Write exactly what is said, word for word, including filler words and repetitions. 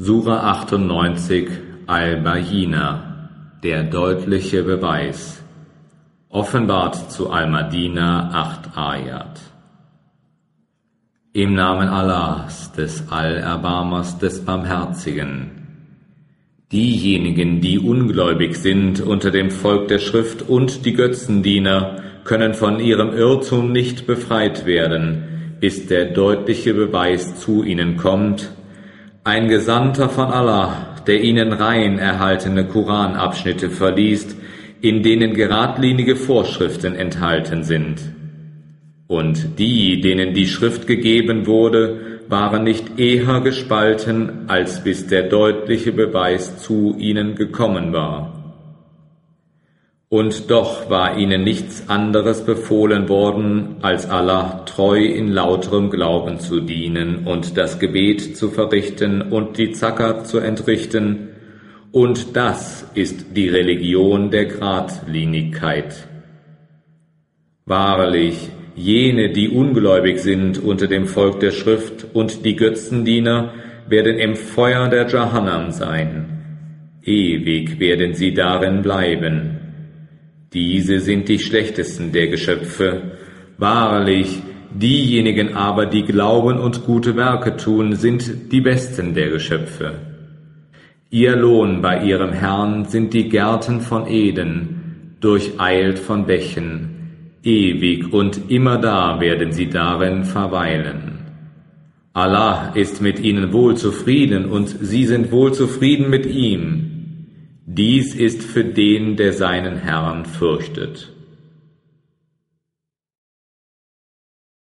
Sura achtundneunzig Al-Bayyina, der deutliche Beweis, offenbart zu Al-Madina acht Ayat. Im Namen Allahs, des Allerbarmers, des Barmherzigen. Diejenigen, die ungläubig sind unter dem Volk der Schrift und die Götzendiener, können von ihrem Irrtum nicht befreit werden, bis der deutliche Beweis zu ihnen kommt, ein Gesandter von Allah, der ihnen rein erhaltene Koranabschnitte verliest, in denen geradlinige Vorschriften enthalten sind. Und die, denen die Schrift gegeben wurde, waren nicht eher gespalten, als bis der deutliche Beweis zu ihnen gekommen war. Und doch war ihnen nichts anderes befohlen worden, als Allah treu in lauterem Glauben zu dienen und das Gebet zu verrichten und die Zakat zu entrichten, und das ist die Religion der Gradlinigkeit. Wahrlich, jene, die ungläubig sind unter dem Volk der Schrift und die Götzendiener, werden im Feuer der Jahannam sein. Ewig werden sie darin bleiben. Diese sind die schlechtesten der Geschöpfe. Wahrlich, diejenigen aber, die glauben und gute Werke tun, sind die besten der Geschöpfe. Ihr Lohn bei ihrem Herrn sind die Gärten von Eden, durcheilt von Bächen. Ewig und immerdar werden sie darin verweilen. Allah ist mit ihnen wohl zufrieden und sie sind wohl zufrieden mit ihm. Dies ist für den, der seinen Herrn fürchtet.